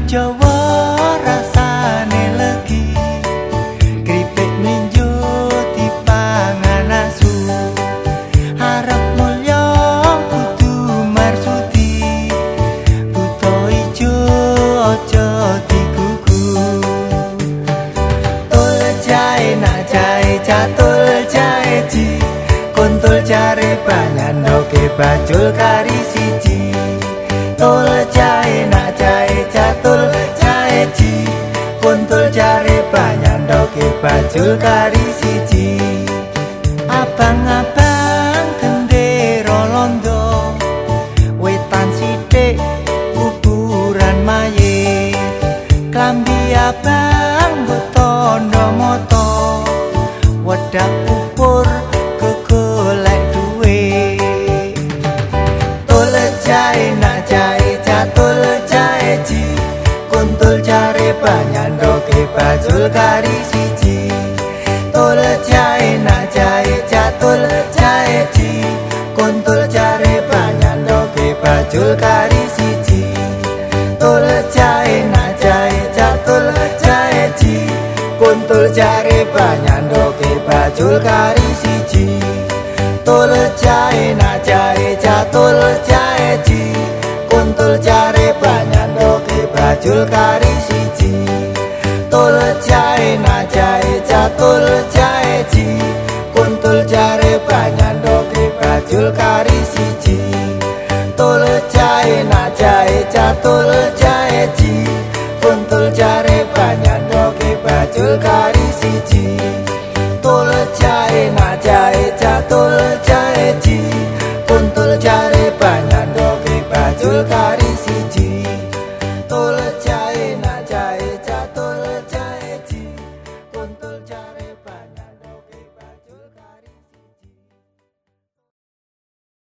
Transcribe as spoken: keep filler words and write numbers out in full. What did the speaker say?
Jawa rasane legi, kripik ninjo dipangan asu. Arep mulya kudu marsudi, buta ijo aja digugu. Tul jae nak jae catul jae ji, kuntul jare panyandoke bajul kari siji. Tul jae nak jae catul jae ji, kuntul jare panyandoke bajul kari siji. Abang-abang gendera londo, wetan sithik kuburan mayit. Klambi abang botondo moto, wedak kupur kegolek duit. Tul jae nak jae catul jae ji, kuntul jare panyandoke bajul kari siji. Tul jae nak jae catul jae ji, kuntul jare panyandoke bajul kari siji. Tul jae nak jae catul jae ji, kuntul jare panyandoke bajul kari siji. Tul jae nak jae catul jae ji, kuntul jare panyandoke bajul kari siji. Tul jae nak jae catul jae ji, kuntul jare panyandoke bajul kari siji. Tul jae nak jae catul jae ji, kuntul jare panyandoke bajul kari